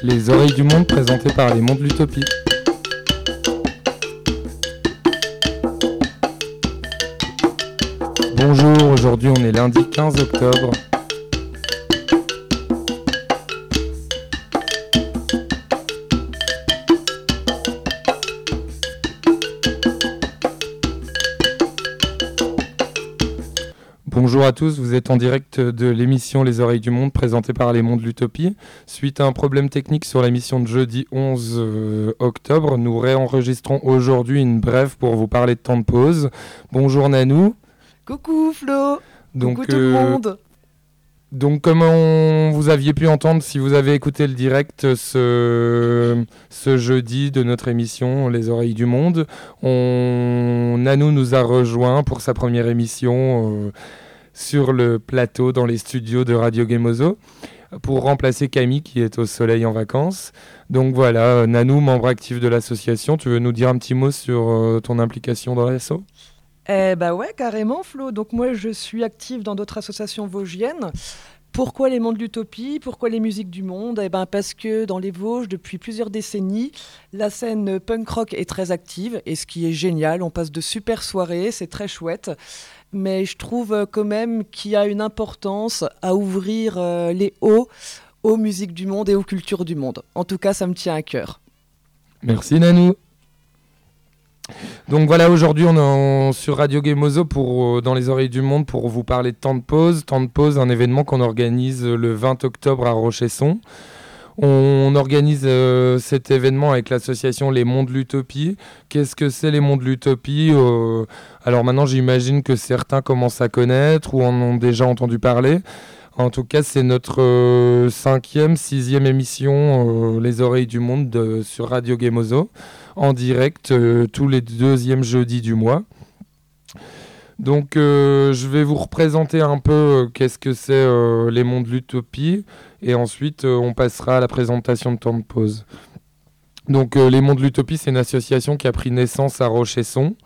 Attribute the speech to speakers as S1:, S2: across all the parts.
S1: Les oreilles du monde présentées par les mondes de l'utopie. Bonjour, aujourd'hui on est lundi 15 octobre. Bonjour à tous, vous êtes en direct de l'émission Les Oreilles du Monde présentée par les mondes de l'utopie. Suite à un problème technique sur l'émission de jeudi 11 octobre, nous réenregistrons aujourd'hui une brève pour vous parler de temps de pause. Bonjour Nanou.
S2: Coucou Flo.
S1: Donc,
S2: coucou tout le monde.
S1: Donc comme vous aviez pu entendre si vous avez écouté le direct ce jeudi de notre émission Les Oreilles du Monde, Nanou nous a rejoint pour sa première émission sur le plateau dans les studios de Radio Gemozo pour remplacer Camille qui est au soleil en vacances. Donc voilà, Nanou, membre actif de l'association, tu veux nous dire un petit mot sur ton implication dans l'asso ?
S2: Ouais, carrément Flo. Donc moi je suis active dans d'autres associations vosgiennes. Pourquoi les mondes de l'utopie ? Pourquoi les musiques du monde ? Parce que dans les Vosges, depuis plusieurs décennies, la scène punk rock est très active et ce qui est génial, on passe de super soirées, c'est très chouette. Mais je trouve quand même qu'il y a une importance à ouvrir les hauts aux musiques du monde et aux cultures du monde. En tout cas, ça me tient à cœur.
S1: Merci Nanou. Donc voilà, aujourd'hui on est sur Radio Gemozo dans les oreilles du monde pour vous parler de Temps de pause. Temps de pause, un événement qu'on organise le 20 octobre à Rochesson. On organise cet événement avec l'association Les Mondes de l'Utopie. Qu'est-ce que c'est les Mondes de l'Utopie ? Alors maintenant j'imagine que certains commencent à connaître ou en ont déjà entendu parler. En tout cas, c'est notre 5e, 6e émission Les Oreilles du Monde sur Radio Gemozo, en direct tous les 2e jeudis du mois. Donc, je vais vous représenter un peu qu'est-ce que c'est les mondes de l'utopie, et ensuite on passera à la présentation de Temps de pause. Donc, les mondes de l'utopie, c'est une association qui a pris naissance à Rochesson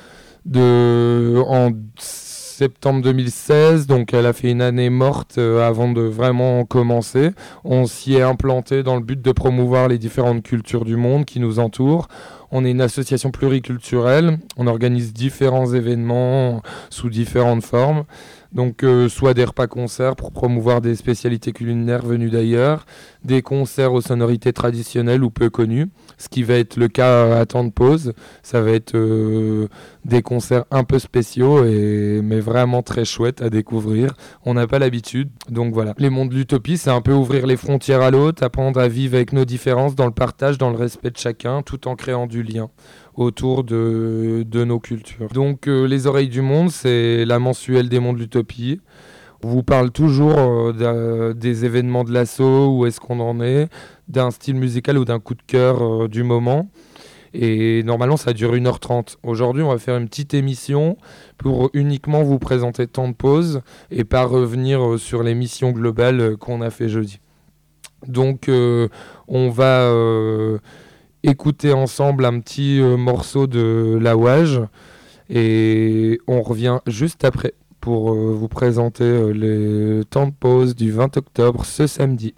S1: en septembre 2016, donc elle a fait une année morte avant de vraiment commencer. On s'y est implanté dans le but de promouvoir les différentes cultures du monde qui nous entourent. On est une association pluriculturelle, on organise différents événements sous différentes formes. Donc soit des repas-concerts pour promouvoir des spécialités culinaires venues d'ailleurs, des concerts aux sonorités traditionnelles ou peu connues, ce qui va être le cas à Temps de pause. Ça va être des concerts un peu spéciaux, mais vraiment très chouettes à découvrir. On n'a pas l'habitude, donc voilà. Les mondes de l'utopie, c'est un peu ouvrir les frontières à l'autre, apprendre à vivre avec nos différences dans le partage, dans le respect de chacun, tout en créant du lien autour de nos cultures. Donc les oreilles du monde, c'est la mensuelle des mondes de l'utopie. On vous parle toujours des événements de l'asso, où est-ce qu'on en est, d'un style musical ou d'un coup de cœur du moment. Et normalement, ça dure 1h30. Aujourd'hui, on va faire une petite émission pour uniquement vous présenter Temps de pause et pas revenir sur l'émission globale qu'on a fait jeudi. Donc, on va écouter ensemble un petit morceau de La Ouage et on revient juste après pour vous présenter les Temps de pause du 20 octobre ce samedi.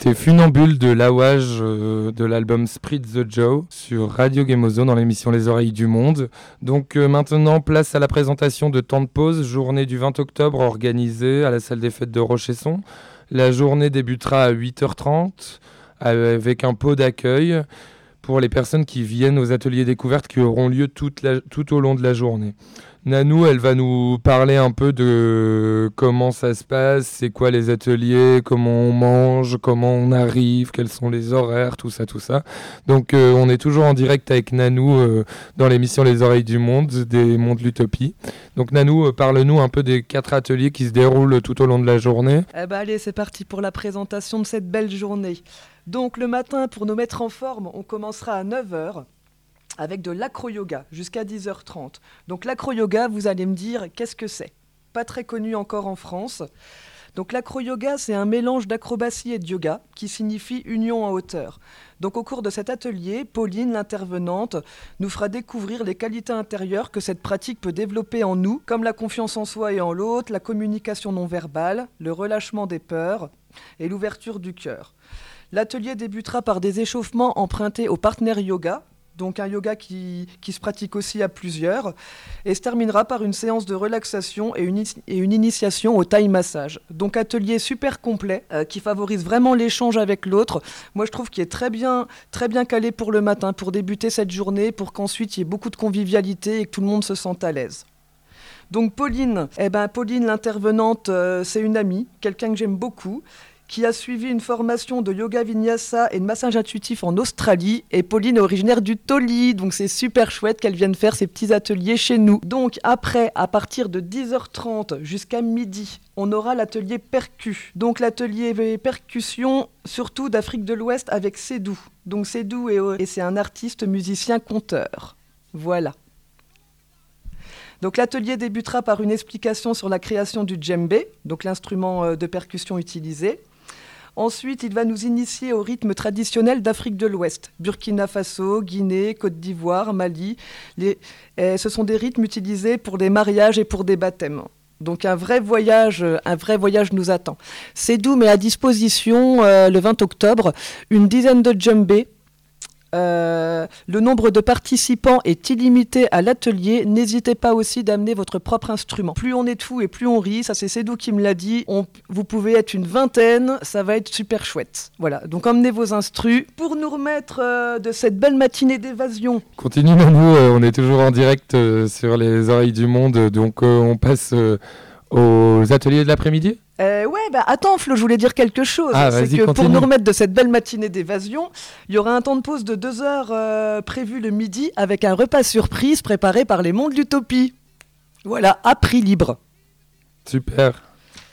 S1: C'était Funambule de Lawage de l'album Spread the Joe sur Radio Gemozo dans l'émission Les Oreilles du Monde. Donc maintenant, place à la présentation de Temps de pause, journée du 20 octobre organisée à la salle des fêtes de Rochesson. La journée débutera à 8h30 avec un pot d'accueil pour les personnes qui viennent aux ateliers découvertes qui auront lieu tout au long de la journée. Nanou, elle va nous parler un peu de comment ça se passe, c'est quoi les ateliers, comment on mange, comment on arrive, quels sont les horaires, tout ça. Donc on est toujours en direct avec Nanou dans l'émission Les Oreilles du Monde, des Mondes de l'Utopie. Donc Nanou, parle-nous un peu des 4 ateliers qui se déroulent tout au long de la journée.
S2: Allez, c'est parti pour la présentation de cette belle journée. Donc le matin, pour nous mettre en forme, on commencera à 9h. Avec de l'acro-yoga jusqu'à 10h30. Donc l'acro-yoga, vous allez me dire, qu'est-ce que c'est ? Pas très connu encore en France. Donc l'acro-yoga, c'est un mélange d'acrobatie et de yoga qui signifie union en hauteur. Donc au cours de cet atelier, Pauline, l'intervenante, nous fera découvrir les qualités intérieures que cette pratique peut développer en nous, comme la confiance en soi et en l'autre, la communication non verbale, le relâchement des peurs et l'ouverture du cœur. L'atelier débutera par des échauffements empruntés au partner yoga, donc un yoga qui se pratique aussi à plusieurs, et se terminera par une séance de relaxation et une initiation au Thai massage. Donc atelier super complet, qui favorise vraiment l'échange avec l'autre. Moi je trouve qu'il est très bien calé pour le matin, pour débuter cette journée, pour qu'ensuite il y ait beaucoup de convivialité et que tout le monde se sente à l'aise. Donc Pauline, Pauline l'intervenante, c'est une amie, quelqu'un que j'aime beaucoup, qui a suivi une formation de yoga vinyasa et de massage intuitif en Australie. Et Pauline est originaire du Toli, donc c'est super chouette qu'elle vienne faire ses petits ateliers chez nous. Donc après, à partir de 10h30 jusqu'à midi, on aura l'atelier percu. Donc l'atelier percussion, surtout d'Afrique de l'Ouest avec Sédou. Donc Sédou et c'est un artiste musicien conteur. Voilà. Donc l'atelier débutera par une explication sur la création du djembé, donc l'instrument de percussion utilisé. Ensuite, il va nous initier au rythme traditionnel d'Afrique de l'Ouest. Burkina Faso, Guinée, Côte d'Ivoire, Mali. Ce sont des rythmes utilisés pour des mariages et pour des baptêmes. Donc un vrai voyage nous attend. Sédou met à disposition le 20 octobre une dizaine de djembés. Le nombre de participants est illimité à l'atelier. N'hésitez pas aussi d'amener votre propre instrument. Plus on est de fous et plus on rit, ça c'est Sédou qui me l'a dit. Vous pouvez être une vingtaine, ça va être super chouette. Voilà, donc emmenez vos instrus pour nous remettre de cette belle matinée d'évasion.
S1: Continue Nanou, on est toujours en direct sur Les Oreilles du Monde, donc on passe aux ateliers de l'après-midi.
S2: Attends Flo, je voulais dire quelque chose. C'est que continue. Pour nous remettre de cette belle matinée d'évasion, il y aura un temps de pause de 2 heures prévu le midi avec un repas surprise préparé par les Mondes de l'Utopie. Voilà, à prix libre.
S1: Super.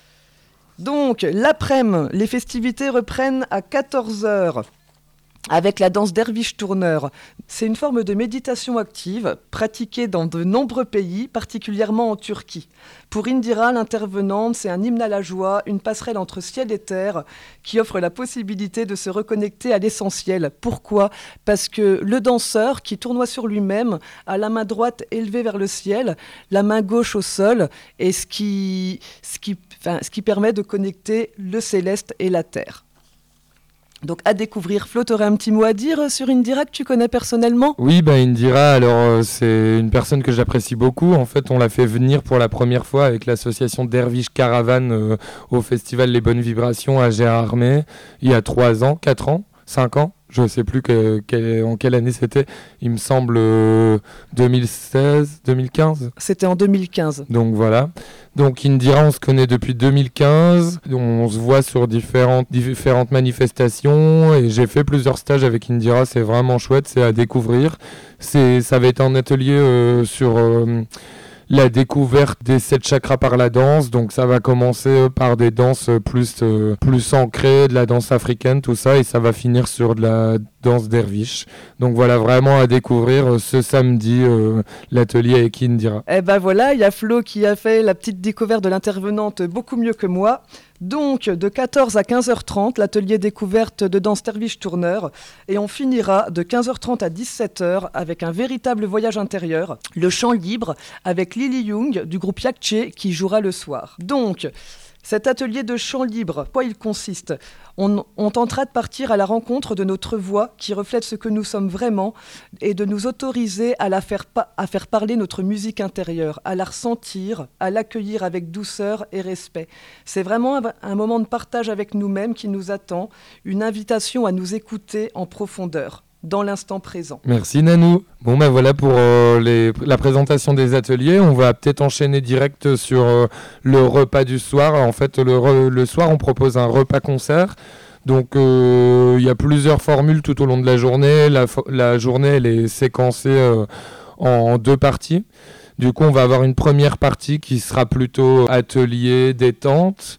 S2: Donc, l'après-midi, les festivités reprennent à 14h. Avec la danse derviche tourneur. C'est une forme de méditation active pratiquée dans de nombreux pays, particulièrement en Turquie. Pour Indira, l'intervenante, c'est un hymne à la joie, une passerelle entre ciel et terre qui offre la possibilité de se reconnecter à l'essentiel. Pourquoi ? Parce que le danseur, qui tournoie sur lui-même, a la main droite élevée vers le ciel, la main gauche au sol, et ce qui permet de connecter le céleste et la terre. Donc à découvrir. Flo, t'aurais un petit mot à dire sur Indira que tu connais personnellement ?
S1: Oui, Indira, alors c'est une personne que j'apprécie beaucoup. En fait, on l'a fait venir pour la première fois avec l'association Derviche Caravane au festival Les Bonnes Vibrations à Gérardmer il y a 3 ans, 4 ans, 5 ans. Je ne sais plus en quelle année c'était. Il me semble 2016, 2015.
S2: C'était en 2015.
S1: Donc voilà. Donc Indira, on se connaît depuis 2015. On se voit sur différentes manifestations. Et j'ai fait plusieurs stages avec Indira. C'est vraiment chouette. C'est à découvrir. Ça va être un atelier sur la découverte des 7 chakras par la danse. Donc ça va commencer par des danses plus ancrées, de la danse africaine, tout ça, et ça va finir sur de la danse derviche. Donc voilà, vraiment à découvrir ce samedi l'atelier avec Indira.
S2: Voilà, il y a Flo qui a fait la petite découverte de l'intervenante beaucoup mieux que moi. Donc, de 14 à 15h30, l'atelier découverte de danse derviche tourneur. Et on finira de 15h30 à 17h avec un véritable voyage intérieur, le chant libre, avec Lily Young du groupe Yakche qui jouera le soir. Donc, Cet atelier de chant libre, quoi il consiste ? On tentera de partir à la rencontre de notre voix qui reflète ce que nous sommes vraiment et de nous autoriser à faire parler notre musique intérieure, à la ressentir, à l'accueillir avec douceur et respect. C'est vraiment un moment de partage avec nous-mêmes qui nous attend, une invitation à nous écouter en profondeur, dans l'instant présent.
S1: Merci Nanou. Bon ben voilà pour la présentation des ateliers. On va peut-être enchaîner direct sur le repas du soir. En fait, le soir, on propose un repas-concert. Donc il y a plusieurs formules tout au long de la journée. La journée, elle est séquencée en 2 parties. Du coup, on va avoir une première partie qui sera plutôt atelier, détente.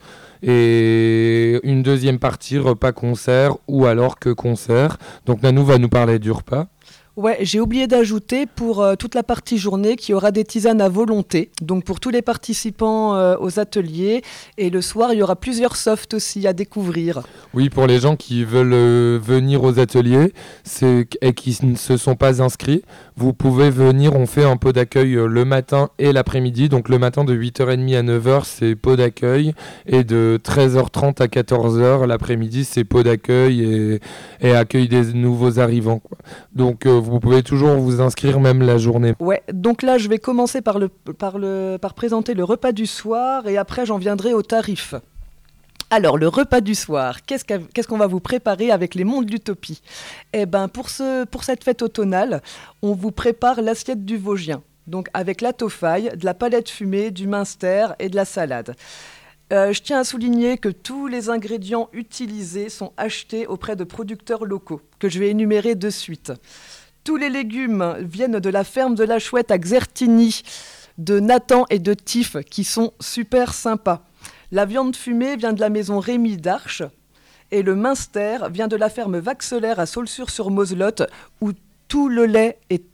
S1: Et une deuxième partie, repas-concert ou alors que concert. Donc Nanou va nous parler du repas.
S2: Ouais, j'ai oublié d'ajouter pour toute la partie journée qu'il y aura des tisanes à volonté. Donc pour tous les participants aux ateliers. Et le soir, il y aura plusieurs softs aussi à découvrir.
S1: Oui, pour les gens qui veulent venir aux ateliers et qui ne se sont pas inscrits, vous pouvez venir. On fait un pot d'accueil le matin et l'après-midi. Donc le matin de 8h30 à 9h, c'est pot d'accueil. Et de 13h30 à 14h, l'après-midi, c'est pot d'accueil et accueil des nouveaux arrivants, quoi. Donc vous pouvez toujours vous inscrire même la journée.
S2: Ouais, donc là je vais commencer par présenter le repas du soir et après j'en viendrai au tarif. Alors le repas du soir, qu'est-ce qu'on va vous préparer avec les mondes d'Utopie ? Eh ben pour cette fête automnale, on vous prépare l'assiette du Vosgien. Donc avec la toffaille, de la palette fumée, du minster et de la salade. Je tiens à souligner que tous les ingrédients utilisés sont achetés auprès de producteurs locaux, que je vais énumérer de suite. Tous les légumes viennent de la ferme de la Chouette à Xertigny, de Nathan et de Tiff, qui sont super sympas. La viande fumée vient de la maison Rémy d'Arche, et le minster vient de la ferme Vaxelaire à Saulsures-sur-Moselotte, où tout le lait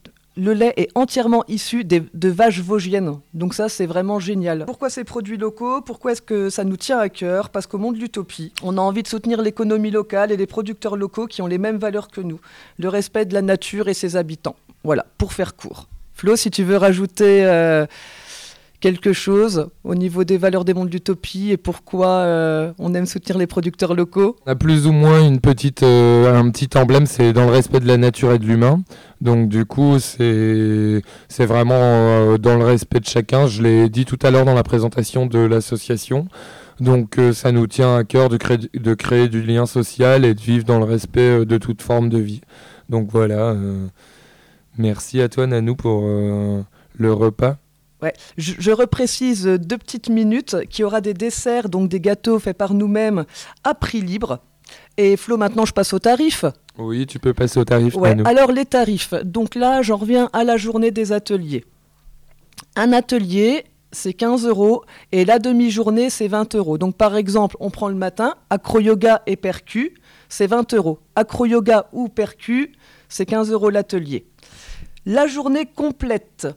S2: est entièrement issu de vaches vosgiennes. Donc ça, c'est vraiment génial. Pourquoi ces produits locaux ? Pourquoi est-ce que ça nous tient à cœur ? Parce qu'au monde de l'utopie, on a envie de soutenir l'économie locale et les producteurs locaux qui ont les mêmes valeurs que nous. Le respect de la nature et ses habitants. Voilà, pour faire court. Flo, si tu veux rajouter quelque chose au niveau des valeurs des mondes d'utopie et pourquoi on aime soutenir les producteurs locaux ?
S1: On a plus ou moins un petit emblème, c'est dans le respect de la nature et de l'humain. Donc du coup, c'est vraiment dans le respect de chacun. Je l'ai dit tout à l'heure dans la présentation de l'association. Donc ça nous tient à cœur de créer du lien social et de vivre dans le respect de toute forme de vie. Donc voilà, merci à toi Nanou pour le repas.
S2: Ouais. Je reprécise 2 petites minutes qu'il y aura des desserts, donc des gâteaux faits par nous-mêmes à prix libre. Et Flo, maintenant je passe aux tarifs.
S1: Oui, tu peux passer aux tarifs.
S2: Ouais, alors les tarifs. Donc là, j'en reviens à la journée des ateliers. Un atelier, c'est 15 € et la demi-journée, c'est 20 €. Donc par exemple, on prend le matin, acro-yoga et percu, c'est 20 €. Acro-yoga ou percu, c'est 15 € l'atelier. La journée complète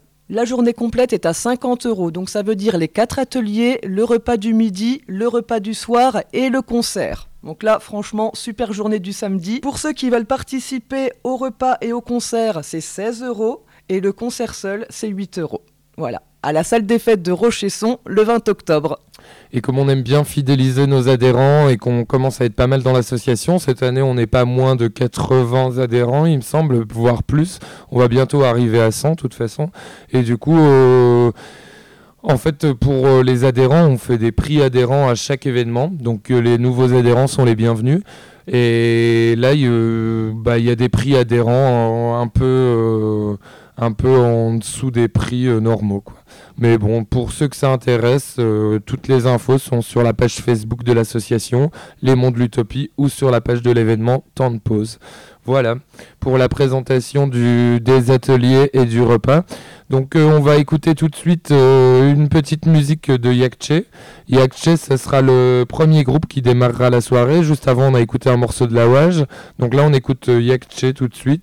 S2: est à 50 €. Donc ça veut dire les 4 ateliers, le repas du midi, le repas du soir et le concert. Donc là, franchement, super journée du samedi. Pour ceux qui veulent participer au repas et au concert, c'est 16 € et le concert seul, c'est 8 €. Voilà, à la salle des fêtes de Rochesson, le 20 octobre.
S1: Et comme on aime bien fidéliser nos adhérents et qu'on commence à être pas mal dans l'association, cette année on n'est pas moins de 80 adhérents, il me semble, voire plus. On va bientôt arriver à 100 de toute façon. Et du coup, en fait, pour les adhérents, on fait des prix adhérents à chaque événement. Donc les nouveaux adhérents sont les bienvenus. Et là, il y a des prix adhérents un peu en dessous des prix normaux, quoi. Mais bon, pour ceux que ça intéresse, toutes les infos sont sur la page Facebook de l'association, Les Mondes de l'Utopie, ou sur la page de l'événement Temps de pause. Voilà, pour la présentation des ateliers et du repas. Donc on va écouter tout de suite une petite musique de Yakche. Yakche, ce sera le premier groupe qui démarrera la soirée. Juste avant, on a écouté un morceau de la Wage. Donc là, on écoute Yakche tout de suite.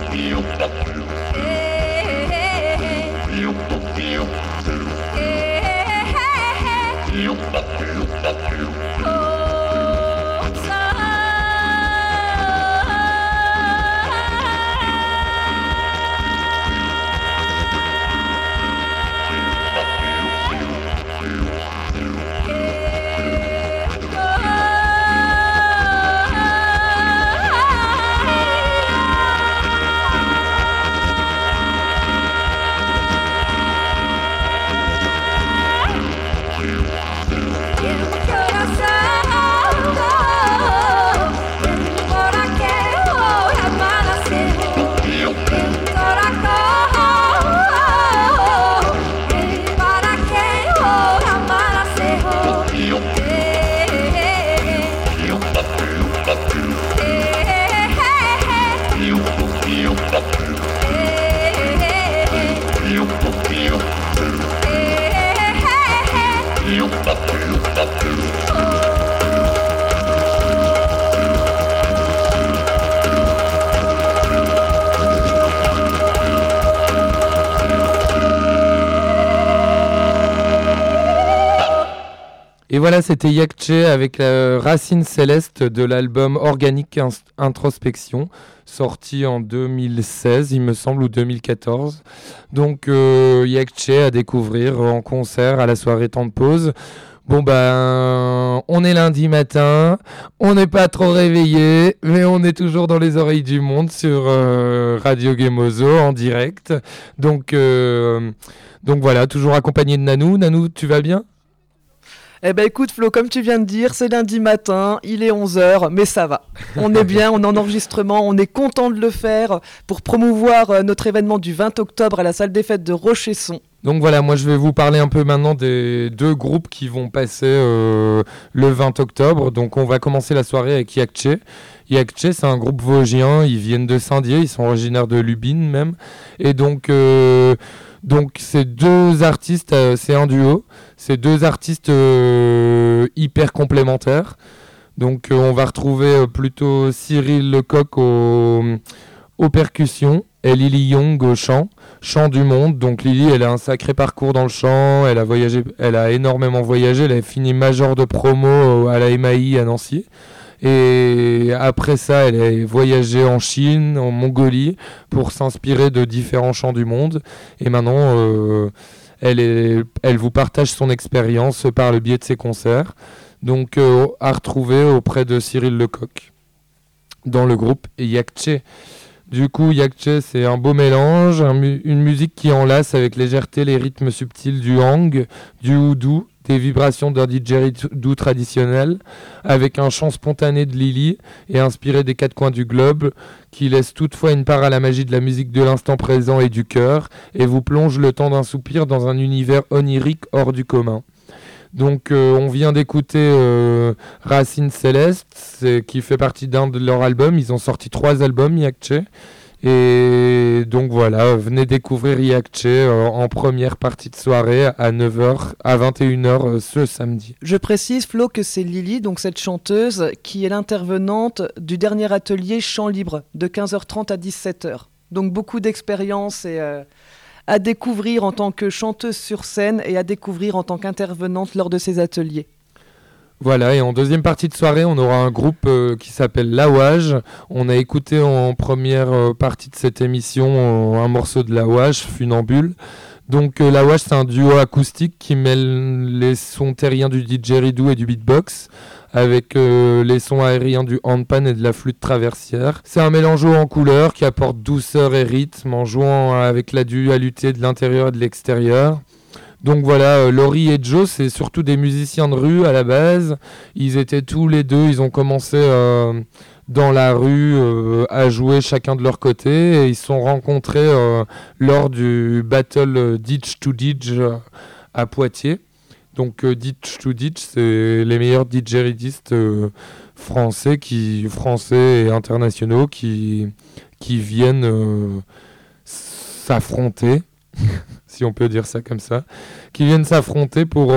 S1: Et voilà, c'était Yakche avec la Racine Céleste de l'album Organique Introspection, sorti en 2016, il me semble, ou 2014. Donc Yakche à découvrir en concert à la soirée Temps de Pause. Bon ben, on est lundi matin, on n'est pas trop réveillé, mais on est toujours dans les oreilles du monde sur Radio Gemozo en direct. Donc voilà, toujours accompagné de Nanou. Nanou, tu vas bien ?
S2: Eh ben écoute Flo, comme tu viens de dire, c'est lundi matin, il est 11h, mais ça va. On est bien, on est en enregistrement, on est content de le faire pour promouvoir notre événement du 20 octobre à la salle des fêtes de Rochesson.
S1: Donc voilà, moi je vais vous parler un peu maintenant des deux groupes qui vont passer le 20 octobre. Donc on va commencer la soirée avec Yakche. Yakche, c'est un groupe vosgien, ils viennent de Saint-Dié, ils sont originaires de Lubin même. Et donc ces deux artistes, c'est un duo, c'est deux artistes hyper complémentaires. Donc on va retrouver plutôt Cyril Lecoq aux percussions et Lily Young au chant du monde. Donc Lily, elle a un sacré parcours dans le chant, elle a énormément voyagé, elle a fini major de promo à la MAI à Nancy. Et après ça, elle a voyagé en Chine, en Mongolie, pour s'inspirer de différents chants du monde. Et maintenant, elle vous partage son expérience par le biais de ses concerts. Donc, à retrouver auprès de Cyril Lecoq dans le groupe Yakche. Du coup, Yakche, c'est un beau mélange, une musique qui enlace avec légèreté les rythmes subtils du hang, du houdou, des vibrations d'un didgeridoo traditionnel, avec un chant spontané de Lily et inspiré des quatre coins du globe, qui laisse toutefois une part à la magie de la musique de l'instant présent et du cœur, et vous plonge le temps d'un soupir dans un univers onirique hors du commun. Donc on vient d'écouter Racine Céleste, qui fait partie d'un de leurs albums. Ils ont sorti 3 albums, Yakche. Et donc voilà, venez découvrir Yakche en première partie de soirée à 9h, à 21h ce samedi.
S2: Je précise Flo que c'est Lily, donc cette chanteuse, qui est l'intervenante du dernier atelier Chant Libre de 15h30 à 17h. Donc beaucoup d'expérience et à découvrir en tant que chanteuse sur scène et à découvrir en tant qu'intervenante lors de ces ateliers.
S1: Voilà, et en deuxième partie de soirée, on aura un groupe qui s'appelle Lawage. On a écouté en première partie de cette émission un morceau de Lawage, Funambule. Donc Lawage, c'est un duo acoustique qui mêle les sons terriens du didgeridoo et du beatbox avec les sons aériens du handpan et de la flûte traversière. C'est un mélange haut en couleurs qui apporte douceur et rythme en jouant avec la dualité de l'intérieur et de l'extérieur. Donc voilà, Laurie et Joe, c'est surtout des musiciens de rue à la base. Ils étaient tous les deux, ils ont commencé dans la rue à jouer chacun de leur côté. Et ils se sont rencontrés lors du battle Ditch to Ditch à Poitiers. Donc Ditch to Ditch, c'est les meilleurs didgeridistes français et internationaux qui viennent s'affronter. Si on peut dire ça comme ça, qui viennent s'affronter pour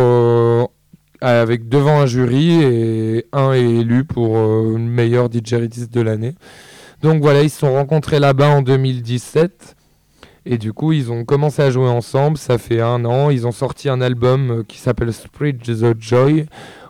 S1: avec devant un jury et un est élu pour le meilleur didgeridiste de l'année. Donc voilà, ils se sont rencontrés là-bas en 2017. Et du coup, ils ont commencé à jouer ensemble. Ça fait 1 an. Ils ont sorti un album qui s'appelle Spread the Joy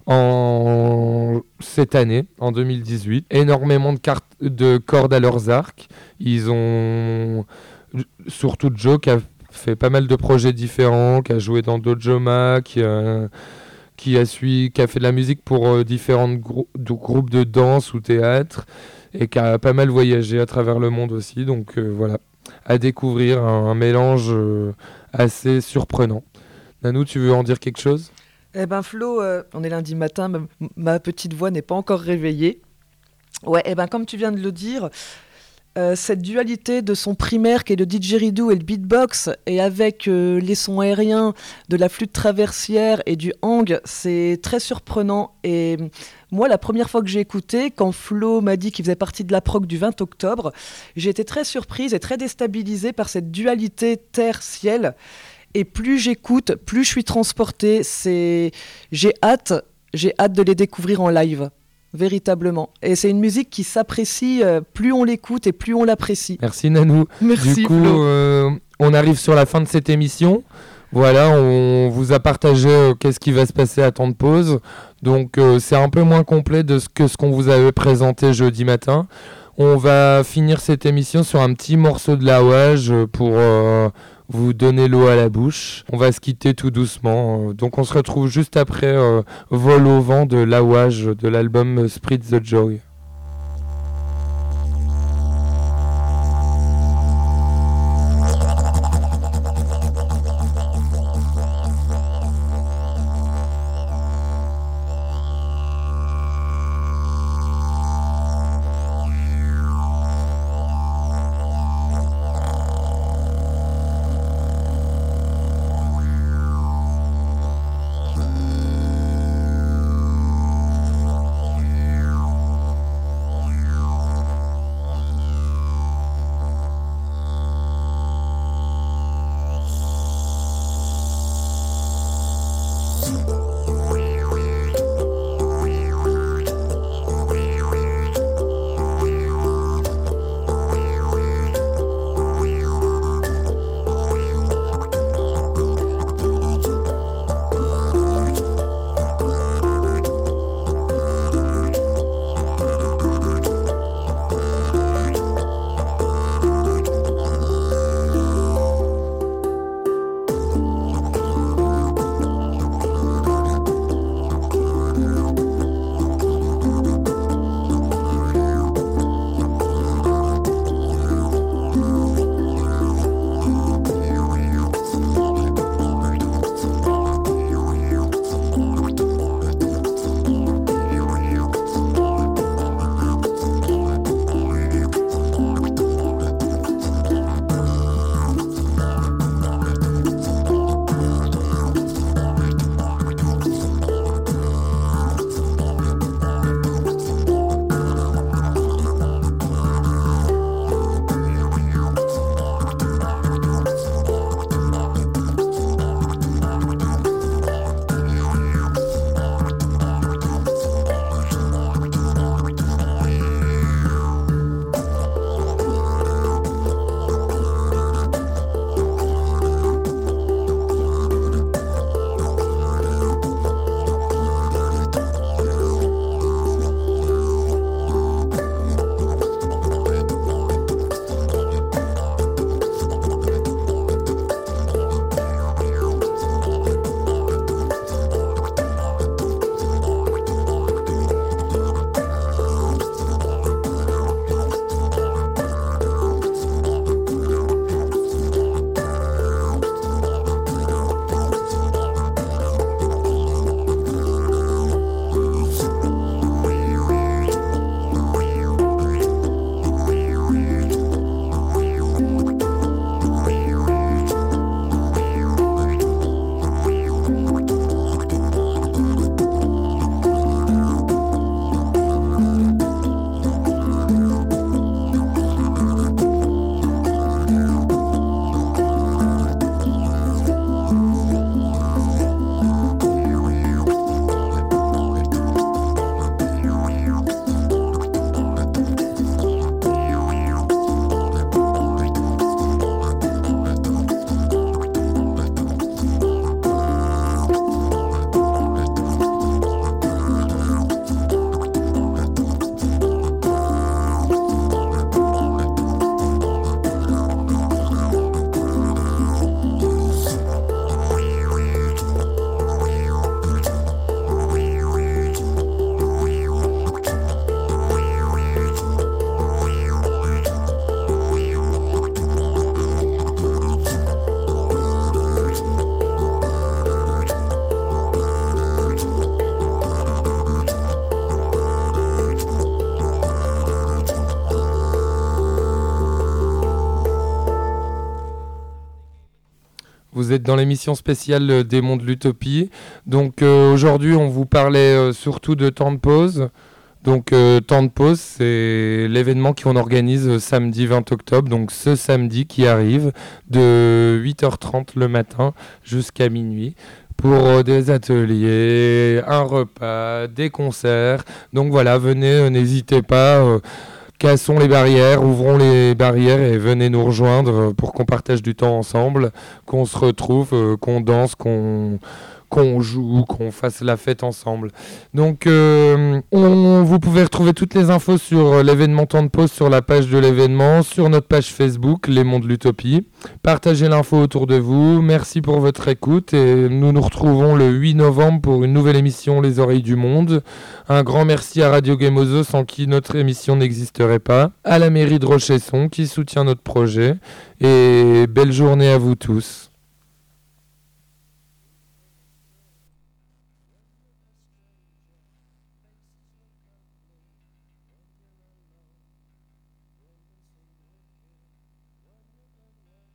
S1: cette année, en 2018. Énormément de cordes à leurs arcs. Ils ont surtout Joe qui a fait pas mal de projets différents, qui a joué dans Dojoma, qui a fait de la musique pour différents groupes de danse ou théâtre et qui a pas mal voyagé à travers le monde aussi. Donc voilà, à découvrir un mélange assez surprenant. Nanou, tu veux en dire quelque chose ?
S2: Eh ben Flo, on est lundi matin, ma petite voix n'est pas encore réveillée. Ouais, eh ben comme tu viens de le dire, cette dualité de son primaire qui est le didgeridoo et le beatbox, et avec les sons aériens de la flûte traversière et du hang, c'est très surprenant. Et moi, la première fois que j'ai écouté, quand Flo m'a dit qu'il faisait partie de la prog du 20 octobre, j'ai été très surprise et très déstabilisée par cette dualité terre-ciel. Et plus j'écoute, plus je suis transportée. J'ai hâte de les découvrir en live. Véritablement. Et c'est une musique qui s'apprécie, plus on l'écoute et plus on l'apprécie.
S1: Merci Nanou.
S2: Merci
S1: du coup,
S2: Flo.
S1: on arrive sur la fin de cette émission. Voilà, on vous a partagé qu'est-ce qui va se passer à temps de pause. Donc c'est un peu moins complet de ce qu'on vous avait présenté jeudi matin. On va finir cette émission sur un petit morceau de Lawage pour vous donner l'eau à la bouche. On va se quitter tout doucement. Donc on se retrouve juste après Vol au vent de Lawage de l'album Spread the Joy. Vous êtes dans l'émission spéciale des Mondes de l'Utopie. Donc aujourd'hui, on vous parlait surtout de Temps de Pause. Donc Temps de Pause, c'est l'événement qu'on organise samedi 20 octobre, donc ce samedi qui arrive, de 8h30 le matin jusqu'à minuit, pour des ateliers, un repas, des concerts. Donc voilà, venez, n'hésitez pas. Cassons les barrières, ouvrons les barrières et venez nous rejoindre pour qu'on partage du temps ensemble, qu'on se retrouve, qu'on danse, qu'on joue, qu'on fasse la fête ensemble. Donc vous pouvez retrouver toutes les infos sur l'événement Temps de Pause sur la page de l'événement, sur notre page Facebook, Les Mondes de l'Utopie. Partagez l'info autour de vous. Merci pour votre écoute et nous nous retrouvons le 8 novembre pour une nouvelle émission Les Oreilles du Monde. Un grand merci à Radio Gemozo sans qui notre émission n'existerait pas, à la mairie de Rochesson qui soutient notre projet et belle journée à vous tous.